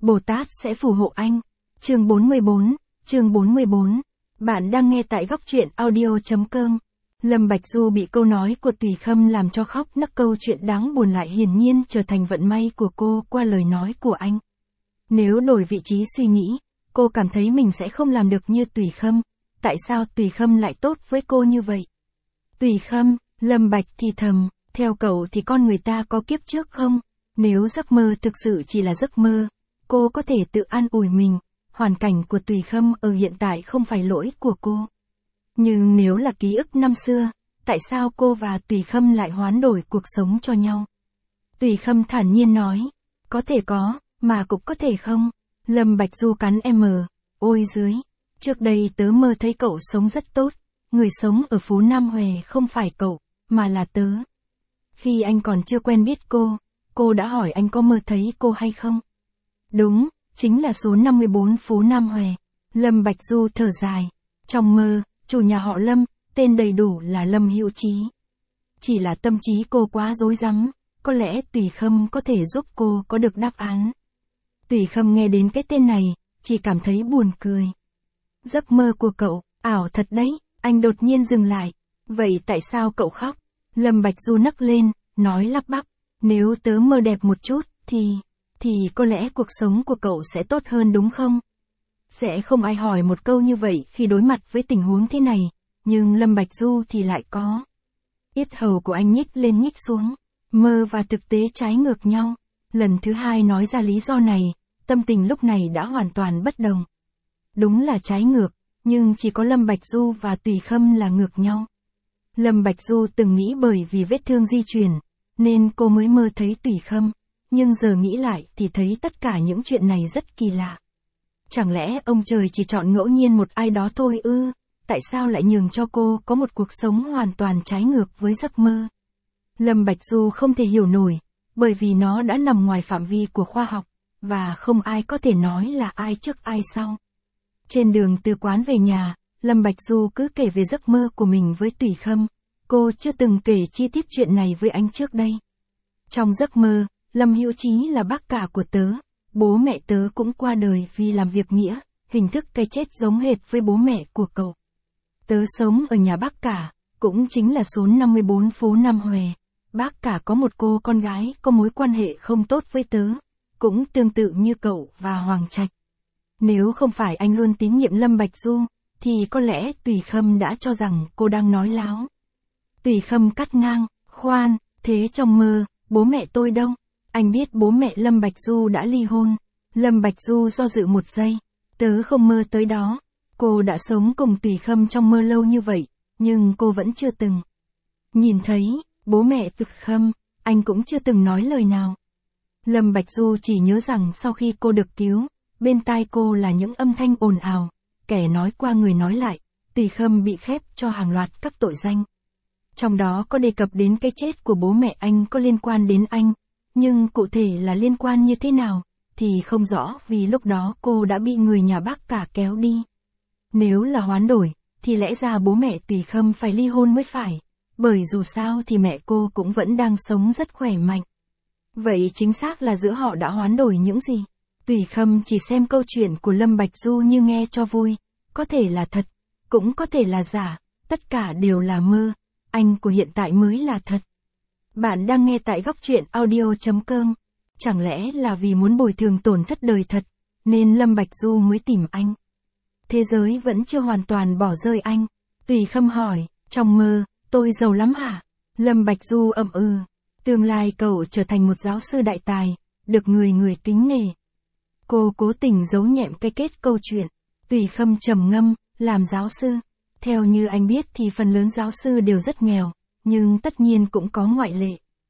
Bồ Tát sẽ phù hộ anh. Chương 44. Bạn đang nghe tại góc truyện audio.com. Lâm Bạch Du bị câu nói của Tùy Khâm làm cho khóc nấc, câu chuyện đáng buồn lại hiển nhiên trở thành vận may của cô qua lời nói của anh. Nếu đổi vị trí suy nghĩ, cô cảm thấy mình sẽ không làm được như Tùy Khâm. Tại sao Tùy Khâm lại tốt với cô như vậy? Tùy Khâm, Lâm Bạch thì thầm, theo cậu thì con người ta có kiếp trước không? Nếu giấc mơ thực sự chỉ là giấc mơ, cô có thể tự an ủi mình, hoàn cảnh của Tùy Khâm ở hiện tại không phải lỗi của cô. Nhưng nếu là ký ức năm xưa, tại sao cô và Tùy Khâm lại hoán đổi cuộc sống cho nhau? Tùy Khâm thản nhiên nói, có thể có, mà cũng có thể không. Lâm Bạch Du cắn ôi dưới, trước đây tớ mơ thấy cậu sống rất tốt, người sống ở phố Nam Hòe không phải cậu, mà là tớ. Khi anh còn chưa quen biết cô đã hỏi anh có mơ thấy cô hay không? Đúng, chính là số 54 phố Nam Hòe. Lâm Bạch Du thở dài. Trong mơ, chủ nhà họ Lâm, tên đầy đủ là Lâm Hữu Chí. Chỉ là tâm trí cô quá rối rắm, có lẽ Tùy Khâm có thể giúp cô có được đáp án. Tùy Khâm nghe đến cái tên này, chỉ cảm thấy buồn cười. Giấc mơ của cậu, ảo thật đấy, anh đột nhiên dừng lại. Vậy tại sao cậu khóc? Lâm Bạch Du nấc lên, nói lắp bắp. Nếu tớ mơ đẹp một chút, thì có lẽ cuộc sống của cậu sẽ tốt hơn đúng không? Sẽ không ai hỏi một câu như vậy khi đối mặt với tình huống thế này, nhưng Lâm Bạch Du thì lại có. Yết hầu của anh nhích lên nhích xuống, mơ và thực tế trái ngược nhau. Lần thứ hai nói ra lý do này, tâm tình lúc này đã hoàn toàn bất đồng. Đúng là trái ngược, nhưng chỉ có Lâm Bạch Du và Tùy Khâm là ngược nhau. Lâm Bạch Du từng nghĩ bởi vì vết thương di truyền, nên cô mới mơ thấy Tùy Khâm, nhưng giờ nghĩ lại thì thấy tất cả những chuyện này rất kỳ lạ. Chẳng lẽ ông trời chỉ chọn ngẫu nhiên một ai đó thôi ư? Tại sao lại nhường cho cô có một cuộc sống hoàn toàn trái ngược với giấc mơ? Lâm Bạch Du không thể hiểu nổi, bởi vì nó đã nằm ngoài phạm vi của khoa học, và không ai có thể nói là ai trước ai sau. Trên đường từ quán về nhà, Lâm Bạch Du cứ kể về giấc mơ của mình với Tùy Khâm. Cô chưa từng kể chi tiết chuyện này với anh trước đây. Trong giấc mơ, Lâm Hữu Chí là bác cả của tớ. Bố mẹ tớ cũng qua đời vì làm việc nghĩa, hình thức cái chết giống hệt với bố mẹ của cậu. Tớ sống ở nhà bác cả, cũng chính là số 54 phố Nam Hòe. Bác cả có một cô con gái có mối quan hệ không tốt với tớ, cũng tương tự như cậu và Hoàng Trạch. Nếu không phải anh luôn tín nhiệm Lâm Bạch Du, thì có lẽ Tùy Khâm đã cho rằng cô đang nói láo. Tùy Khâm cắt ngang, khoan, thế trong mơ, bố mẹ tôi đâu? Anh biết bố mẹ Lâm Bạch Du đã ly hôn. Lâm Bạch Du do dự một giây. Tớ không mơ tới đó. Cô đã sống cùng Tùy Khâm trong mơ lâu như vậy, nhưng cô vẫn chưa từng nhìn thấy bố mẹ Tùy Khâm, anh cũng chưa từng nói lời nào. Lâm Bạch Du chỉ nhớ rằng sau khi cô được cứu, bên tai cô là những âm thanh ồn ào, kẻ nói qua người nói lại, Tùy Khâm bị khép cho hàng loạt các tội danh. Trong đó có đề cập đến cái chết của bố mẹ anh có liên quan đến anh, nhưng cụ thể là liên quan như thế nào, thì không rõ vì lúc đó cô đã bị người nhà bác cả kéo đi. Nếu là hoán đổi, thì lẽ ra bố mẹ Tùy Khâm phải ly hôn mới phải, bởi dù sao thì mẹ cô cũng vẫn đang sống rất khỏe mạnh. Vậy chính xác là giữa họ đã hoán đổi những gì? Tùy Khâm chỉ xem câu chuyện của Lâm Bạch Du như nghe cho vui, có thể là thật, cũng có thể là giả, tất cả đều là mơ, anh của hiện tại mới là thật. Bạn đang nghe tại góc truyện audio.com. Chẳng lẽ là vì muốn bồi thường tổn thất đời thật, nên Lâm Bạch Du mới tìm anh? Thế giới vẫn chưa hoàn toàn bỏ rơi anh. Tùy Khâm hỏi, trong mơ, tôi giàu lắm hả? Lâm Bạch Du ậm ừ. Tương lai cậu trở thành một giáo sư đại tài, được người kính nể. Cô cố tình giấu nhẹm cái kết câu chuyện. Tùy Khâm trầm ngâm, làm giáo sư. Theo như anh biết thì phần lớn giáo sư đều rất nghèo, nhưng tất nhiên cũng có ngoại lệ.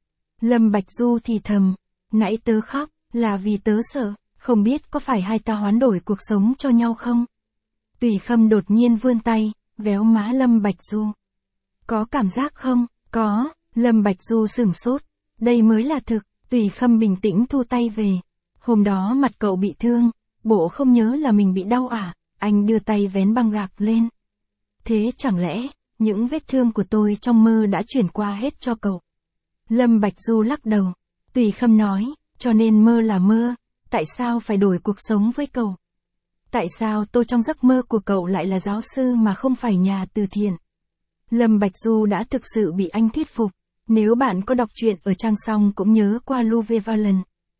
Lâm Bạch Du thì thầm, nãy tớ khóc, là vì tớ sợ, không biết có phải hai ta hoán đổi cuộc sống cho nhau không? Tùy Khâm đột nhiên vươn tay, véo má Lâm Bạch Du. Có cảm giác không? Có, Lâm Bạch Du sửng sốt, đây mới là thực. Tùy Khâm bình tĩnh thu tay về. Hôm đó mặt cậu bị thương, bộ không nhớ là mình bị đau à? Anh đưa tay vén băng gạc lên. Thế chẳng lẽ, những vết thương của tôi trong mơ đã chuyển qua hết cho cậu? Lâm Bạch Du lắc đầu. Tùy Khâm nói, cho nên mơ là mơ, Tại sao phải đổi cuộc sống với cậu? Tại sao tôi trong giấc mơ của cậu lại là giáo sư mà không phải nhà từ thiện? Lâm Bạch Du đã thực sự bị anh thuyết phục. Nếu bạn có đọc truyện ở trang xong cũng nhớ qua Luvevalent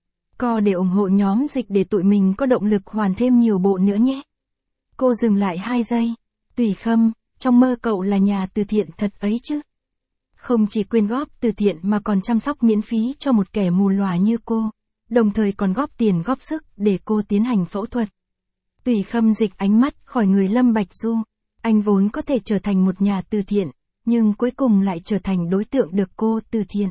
Co để ủng hộ nhóm dịch để tụi mình có động lực hoàn thêm nhiều bộ nữa nhé. Cô dừng lại 2 giây. Tùy Khâm, trong mơ cậu là nhà từ thiện thật ấy chứ? Không chỉ quyên góp từ thiện mà còn chăm sóc miễn phí cho một kẻ mù lòa như cô, đồng thời còn góp tiền góp sức để cô tiến hành phẫu thuật. Tùy Khâm dịch ánh mắt khỏi người Lâm Bạch Du. Anh vốn có thể trở thành một nhà từ thiện, nhưng cuối cùng lại trở thành đối tượng được cô từ thiện.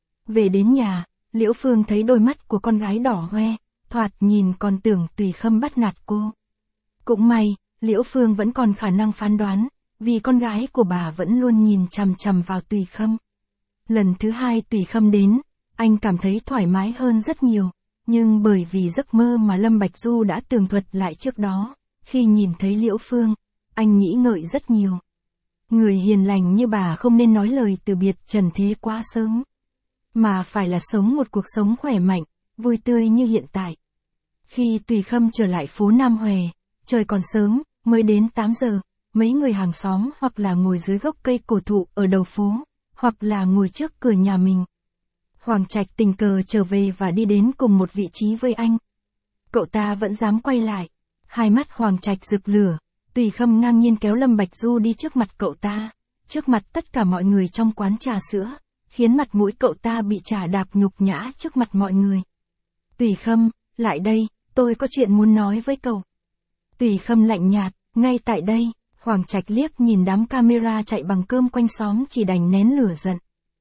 Về đến nhà, Liễu Phương thấy đôi mắt của con gái đỏ hoe, thoạt nhìn còn tưởng Tùy Khâm bắt nạt cô. Cũng may, Liễu Phương vẫn còn khả năng phán đoán, vì con gái của bà vẫn luôn nhìn chằm chằm vào Tùy Khâm. Lần thứ 2 Tùy Khâm đến, anh cảm thấy thoải mái hơn rất nhiều, nhưng bởi vì giấc mơ mà Lâm Bạch Du đã tường thuật lại trước đó, khi nhìn thấy Liễu Phương, anh nghĩ ngợi rất nhiều. Người hiền lành như bà không nên nói lời từ biệt trần thế quá sớm, mà phải là sống một cuộc sống khỏe mạnh, vui tươi như hiện tại. Khi Tùy Khâm trở lại phố Nam Hòe, trời còn sớm, mới đến 8 giờ, mấy người hàng xóm hoặc là ngồi dưới gốc cây cổ thụ ở đầu phố, hoặc là ngồi trước cửa nhà mình. Hoàng Trạch tình cờ trở về và đi đến cùng một vị trí với anh. Cậu ta vẫn dám quay lại. Hai mắt Hoàng Trạch rực lửa. Tùy Khâm ngang nhiên kéo Lâm Bạch Du đi trước mặt cậu ta, trước mặt tất cả mọi người trong quán trà sữa, khiến mặt mũi cậu ta bị trà đạp nhục nhã trước mặt mọi người. Tùy Khâm, lại đây, tôi có chuyện muốn nói với cậu. Tùy Khâm lạnh nhạt, ngay tại đây. Hoàng Trạch liếc nhìn đám camera chạy bằng cơm quanh xóm chỉ đành nén lửa giận.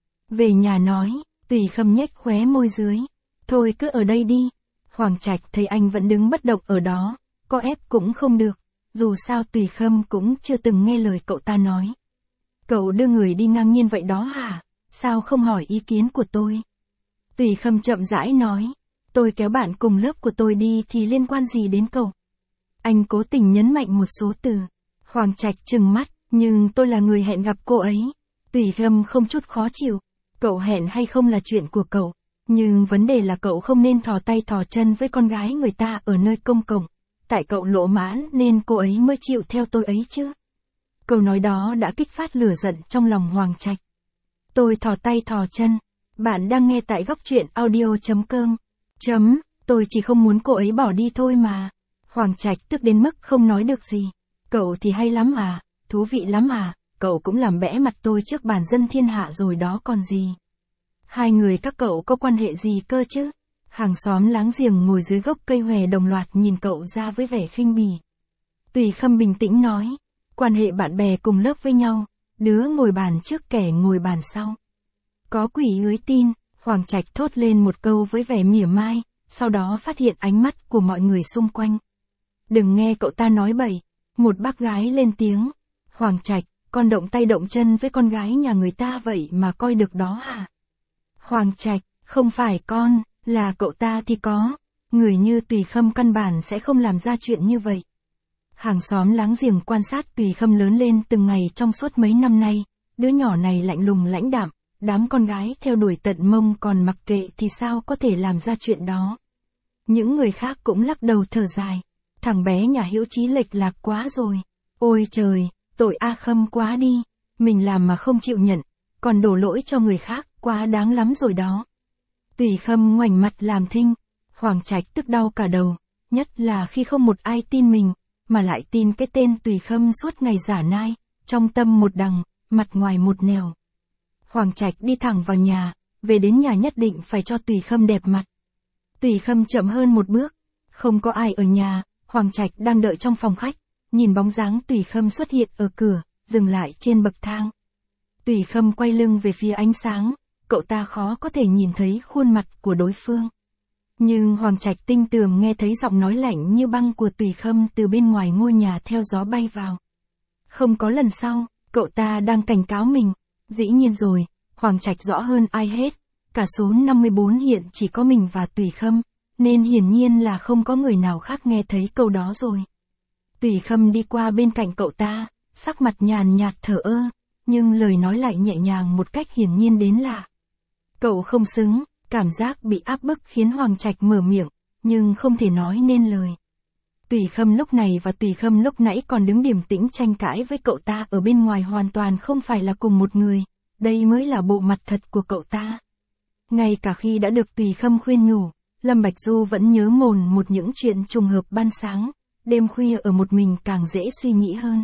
Về nhà nói. Tùy Khâm nhếch khóe môi dưới. Thôi cứ ở đây đi. Hoàng Trạch thấy anh vẫn đứng bất động ở đó, có ép cũng không được. Dù sao Tùy Khâm cũng chưa từng nghe lời cậu ta nói. Cậu đưa người đi ngang nhiên vậy đó hả? Sao không hỏi ý kiến của tôi? Tùy Khâm chậm rãi nói. Tôi kéo bạn cùng lớp của tôi đi thì liên quan gì đến cậu? Anh cố tình nhấn mạnh một số từ. Hoàng Trạch trừng mắt, nhưng tôi là người hẹn gặp cô ấy. Tùy Khâm không chút khó chịu. Cậu hẹn hay không là chuyện của cậu, nhưng vấn đề là cậu không nên thò tay thò chân với con gái người ta ở nơi công cộng. Tại cậu lỗ mãn nên cô ấy mới chịu theo tôi ấy chứ. Câu nói đó đã kích phát lửa giận trong lòng Hoàng Trạch. Tôi thò tay thò chân. Bạn đang nghe tại góc truyện audio.com. Tôi chỉ không muốn cô ấy bỏ đi thôi mà. Hoàng Trạch tức đến mức không nói được gì. Cậu thì hay lắm à, thú vị lắm à, cậu cũng làm bẽ mặt tôi trước bàn dân thiên hạ rồi đó còn gì. Hai người các cậu có quan hệ gì cơ chứ? Hàng xóm láng giềng ngồi dưới gốc cây hòe đồng loạt nhìn cậu ra với vẻ khinh bỉ. Tùy Khâm bình tĩnh nói, quan hệ bạn bè cùng lớp với nhau, đứa ngồi bàn trước kẻ ngồi bàn sau. Có quỷ ới tin, Hoàng Trạch thốt lên một câu với vẻ mỉa mai, sau đó phát hiện ánh mắt của mọi người xung quanh. Đừng nghe cậu ta nói bậy, một bác gái lên tiếng. Hoàng Trạch, con động tay động chân với con gái nhà người ta vậy mà coi được đó hả? Hoàng Trạch, không phải con, là cậu ta thì có. Người như Tùy Khâm căn bản sẽ không làm ra chuyện như vậy. Hàng xóm láng giềng quan sát Tùy Khâm lớn lên từng ngày trong suốt mấy năm nay, đứa nhỏ này lạnh lùng lãnh đạm, đám con gái theo đuổi tận mông còn mặc kệ thì sao có thể làm ra chuyện đó. Những người khác cũng lắc đầu thở dài, thằng bé nhà Hiễu Chí lệch lạc quá rồi. Ôi trời, tội A Khâm quá đi, mình làm mà không chịu nhận, còn đổ lỗi cho người khác, quá đáng lắm rồi đó. Tùy Khâm ngoảnh mặt làm thinh, Hoàng Trạch tức đau cả đầu, nhất là khi không một ai tin mình, mà lại tin cái tên Tùy Khâm suốt ngày giả nai, trong tâm một đằng, mặt ngoài một nẻo. Hoàng Trạch đi thẳng vào nhà, về đến nhà nhất định phải cho Tùy Khâm đẹp mặt. Tùy Khâm chậm hơn một bước, không có ai ở nhà, Hoàng Trạch đang đợi trong phòng khách, nhìn bóng dáng Tùy Khâm xuất hiện ở cửa, dừng lại trên bậc thang. Tùy Khâm quay lưng về phía ánh sáng, cậu ta khó có thể nhìn thấy khuôn mặt của đối phương. Nhưng Hoàng Trạch tinh tường nghe thấy giọng nói lạnh như băng của Tùy Khâm từ bên ngoài ngôi nhà theo gió bay vào. Không có lần sau, cậu ta đang cảnh cáo mình. Dĩ nhiên rồi, Hoàng Trạch rõ hơn ai hết. Cả số 54 hiện chỉ có mình và Tùy Khâm, nên hiển nhiên là không có người nào khác nghe thấy câu đó rồi. Tùy Khâm đi qua bên cạnh cậu ta, sắc mặt nhàn nhạt thờ ơ, nhưng lời nói lại nhẹ nhàng một cách hiển nhiên đến lạ. Cậu không xứng, cảm giác bị áp bức khiến Hoàng Trạch mở miệng, nhưng không thể nói nên lời. Tùy Khâm lúc này và Tùy Khâm lúc nãy còn đứng điềm tĩnh tranh cãi với cậu ta ở bên ngoài hoàn toàn không phải là cùng một người, đây mới là bộ mặt thật của cậu ta. Ngay cả khi đã được Tùy Khâm khuyên nhủ, Lâm Bạch Du vẫn nhớ mồn một những chuyện trùng hợp ban sáng, đêm khuya ở một mình càng dễ suy nghĩ hơn.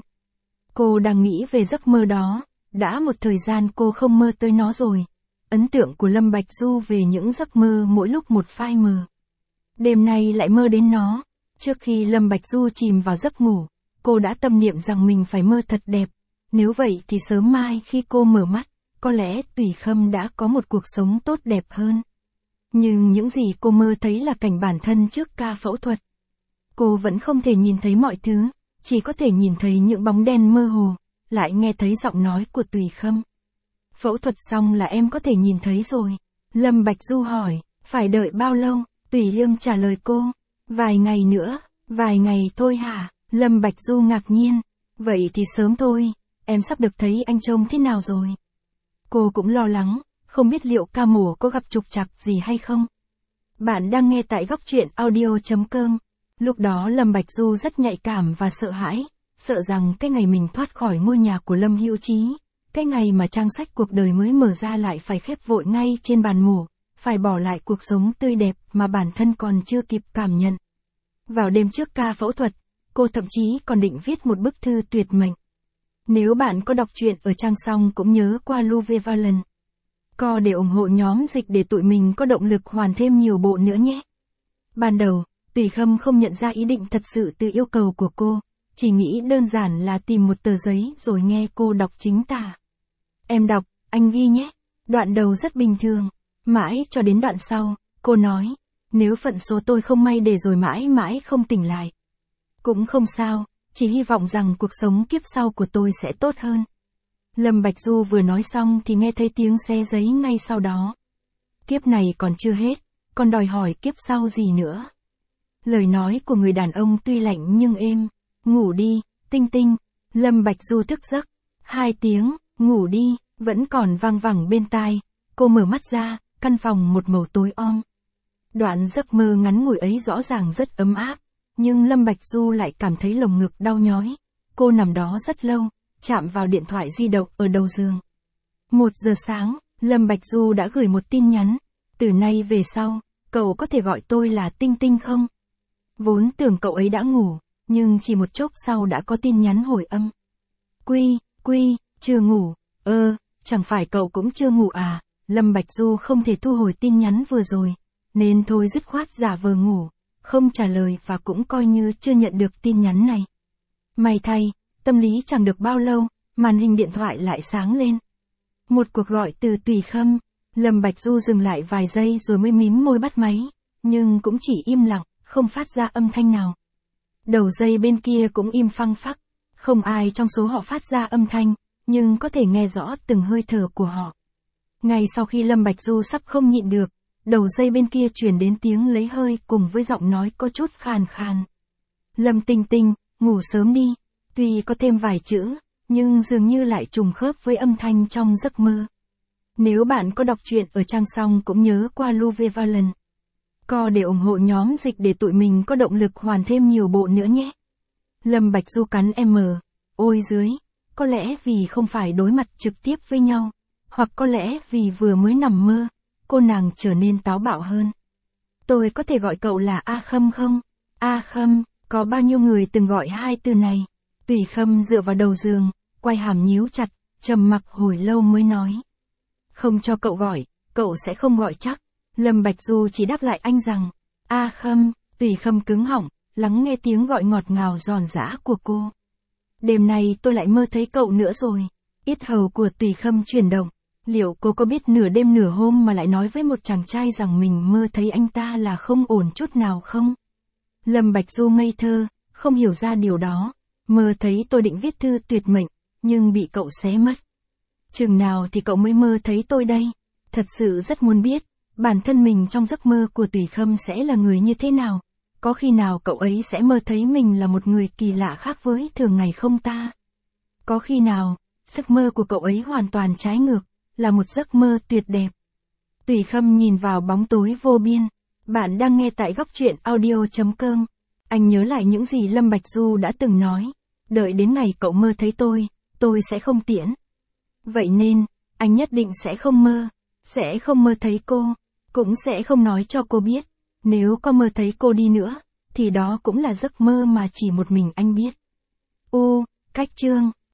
Cô đang nghĩ về giấc mơ đó, đã một thời gian cô không mơ tới nó rồi. Ấn tượng của Lâm Bạch Du về những giấc mơ mỗi lúc một phai mờ. Đêm nay lại mơ đến nó. Trước khi Lâm Bạch Du chìm vào giấc ngủ, cô đã tâm niệm rằng mình phải mơ thật đẹp. Nếu vậy thì sớm mai khi cô mở mắt, có lẽ Tùy Khâm đã có một cuộc sống tốt đẹp hơn. Nhưng những gì cô mơ thấy là cảnh bản thân trước ca phẫu thuật. Cô vẫn không thể nhìn thấy mọi thứ, chỉ có thể nhìn thấy những bóng đen mơ hồ, lại nghe thấy giọng nói của Tùy Khâm. Phẫu thuật xong là em có thể nhìn thấy rồi. Lâm Bạch Du hỏi, phải đợi bao lâu? Tùy Liêm trả lời cô, vài ngày nữa. Vài ngày thôi hả? Lâm Bạch Du ngạc nhiên, vậy thì sớm thôi, em sắp được thấy anh trông thế nào rồi? Cô cũng lo lắng, không biết liệu ca mổ có gặp trục trặc gì hay không? Bạn đang nghe tại góc truyện audio.com. Lúc đó Lâm Bạch Du rất nhạy cảm và sợ hãi, sợ rằng cái ngày mình thoát khỏi ngôi nhà của Lâm Hữu Chí, cái ngày mà trang sách cuộc đời mới mở ra lại phải khép vội ngay trên bàn mổ, phải bỏ lại cuộc sống tươi đẹp mà bản thân còn chưa kịp cảm nhận. Vào đêm trước ca phẫu thuật, cô thậm chí còn định viết một bức thư tuyệt mệnh. Nếu bạn có đọc truyện ở trang xong cũng nhớ qua Luve Valen. Co để ủng hộ nhóm dịch để tụi mình có động lực hoàn thêm nhiều bộ nữa nhé. Ban đầu, Tùy Khâm không nhận ra ý định thật sự từ yêu cầu của cô, chỉ nghĩ đơn giản là tìm một tờ giấy rồi nghe cô đọc chính tả. Em đọc, anh ghi nhé. Đoạn đầu rất bình thường, mãi cho đến đoạn sau, cô nói, nếu phận số tôi không may để rồi mãi mãi không tỉnh lại. Cũng không sao, chỉ hy vọng rằng cuộc sống kiếp sau của tôi sẽ tốt hơn. Lâm Bạch Du vừa nói xong thì nghe thấy tiếng xé giấy ngay sau đó. Kiếp này còn chưa hết, còn đòi hỏi kiếp sau gì nữa. Lời nói của người đàn ông tuy lạnh nhưng êm. Ngủ đi, Tinh Tinh. Lâm Bạch Du thức giấc. 2 tiếng, ngủ đi, vẫn còn vang vẳng bên tai. Cô mở mắt ra, căn phòng một màu tối om. Đoạn giấc mơ ngắn ngủi ấy rõ ràng rất ấm áp, nhưng Lâm Bạch Du lại cảm thấy lồng ngực đau nhói. Cô nằm đó rất lâu, chạm vào điện thoại di động ở đầu giường. 1 giờ sáng, Lâm Bạch Du đã gửi một tin nhắn. Từ nay về sau, cậu có thể gọi tôi là Tinh Tinh không? Vốn tưởng cậu ấy đã ngủ, nhưng chỉ một chốc sau đã có tin nhắn hồi âm. Quy, chưa ngủ, chẳng phải cậu cũng chưa ngủ à? Lâm Bạch Du không thể thu hồi tin nhắn vừa rồi, nên thôi dứt khoát giả vờ ngủ, không trả lời và cũng coi như chưa nhận được tin nhắn này. May thay, tâm lý chẳng được bao lâu, màn hình điện thoại lại sáng lên. Một cuộc gọi từ Tùy Khâm. Lâm Bạch Du dừng lại vài giây rồi mới mím môi bắt máy, nhưng cũng chỉ im lặng, không phát ra âm thanh nào. Đầu dây bên kia cũng im phăng phắc, không ai trong số họ phát ra âm thanh, nhưng có thể nghe rõ từng hơi thở của họ. Ngay sau khi Lâm Bạch Du sắp không nhịn được, đầu dây bên kia truyền đến tiếng lấy hơi cùng với giọng nói có chút khàn khàn. Lâm Tinh Tinh, ngủ sớm đi. Tuy có thêm vài chữ, nhưng dường như lại trùng khớp với âm thanh trong giấc mơ. Nếu bạn có đọc truyện ở trang xong cũng nhớ qua Luve Valen. Co để ủng hộ nhóm dịch để tụi mình có động lực hoàn thêm nhiều bộ nữa nhé. Lâm Bạch Du cắn M. Ôi dưới, có lẽ vì không phải đối mặt trực tiếp với nhau, hoặc có lẽ vì vừa mới nằm mơ, cô nàng trở nên táo bạo hơn. Tôi có thể gọi cậu là A Khâm không? A Khâm, có bao nhiêu người từng gọi hai từ này? Tùy Khâm dựa vào đầu giường, quay hàm nhíu chặt, trầm mặc hồi lâu mới nói. Không cho cậu gọi, cậu sẽ không gọi chắc. Lâm Bạch Du chỉ đáp lại anh rằng, A Khâm. Tùy Khâm cứng họng, lắng nghe tiếng gọi ngọt ngào giòn giã của cô. Đêm nay tôi lại mơ thấy cậu nữa rồi. Yết hầu của Tùy Khâm chuyển động. Liệu cô có biết nửa đêm nửa hôm mà lại nói với một chàng trai rằng mình mơ thấy anh ta là không ổn chút nào không? Lâm Bạch Du ngây thơ, không hiểu ra điều đó. Mơ thấy tôi định viết thư tuyệt mệnh, nhưng bị cậu xé mất. Chừng nào thì cậu mới mơ thấy tôi đây? Thật sự rất muốn biết, bản thân mình trong giấc mơ của Tùy Khâm sẽ là người như thế nào? Có khi nào cậu ấy sẽ mơ thấy mình là một người kỳ lạ khác với thường ngày không ta? Có khi nào, giấc mơ của cậu ấy hoàn toàn trái ngược, là một giấc mơ tuyệt đẹp? Tùy Khâm nhìn vào bóng tối vô biên, Bạn đang nghe tại góc truyện audio.com. Anh nhớ lại những gì Lâm Bạch Du đã từng nói. Đợi đến ngày cậu mơ thấy tôi sẽ không tiễn. Vậy nên, anh nhất định sẽ không mơ thấy cô, cũng sẽ không nói cho cô biết. Nếu có mơ thấy cô đi nữa, thì đó cũng là giấc mơ mà chỉ một mình anh biết. Cách chương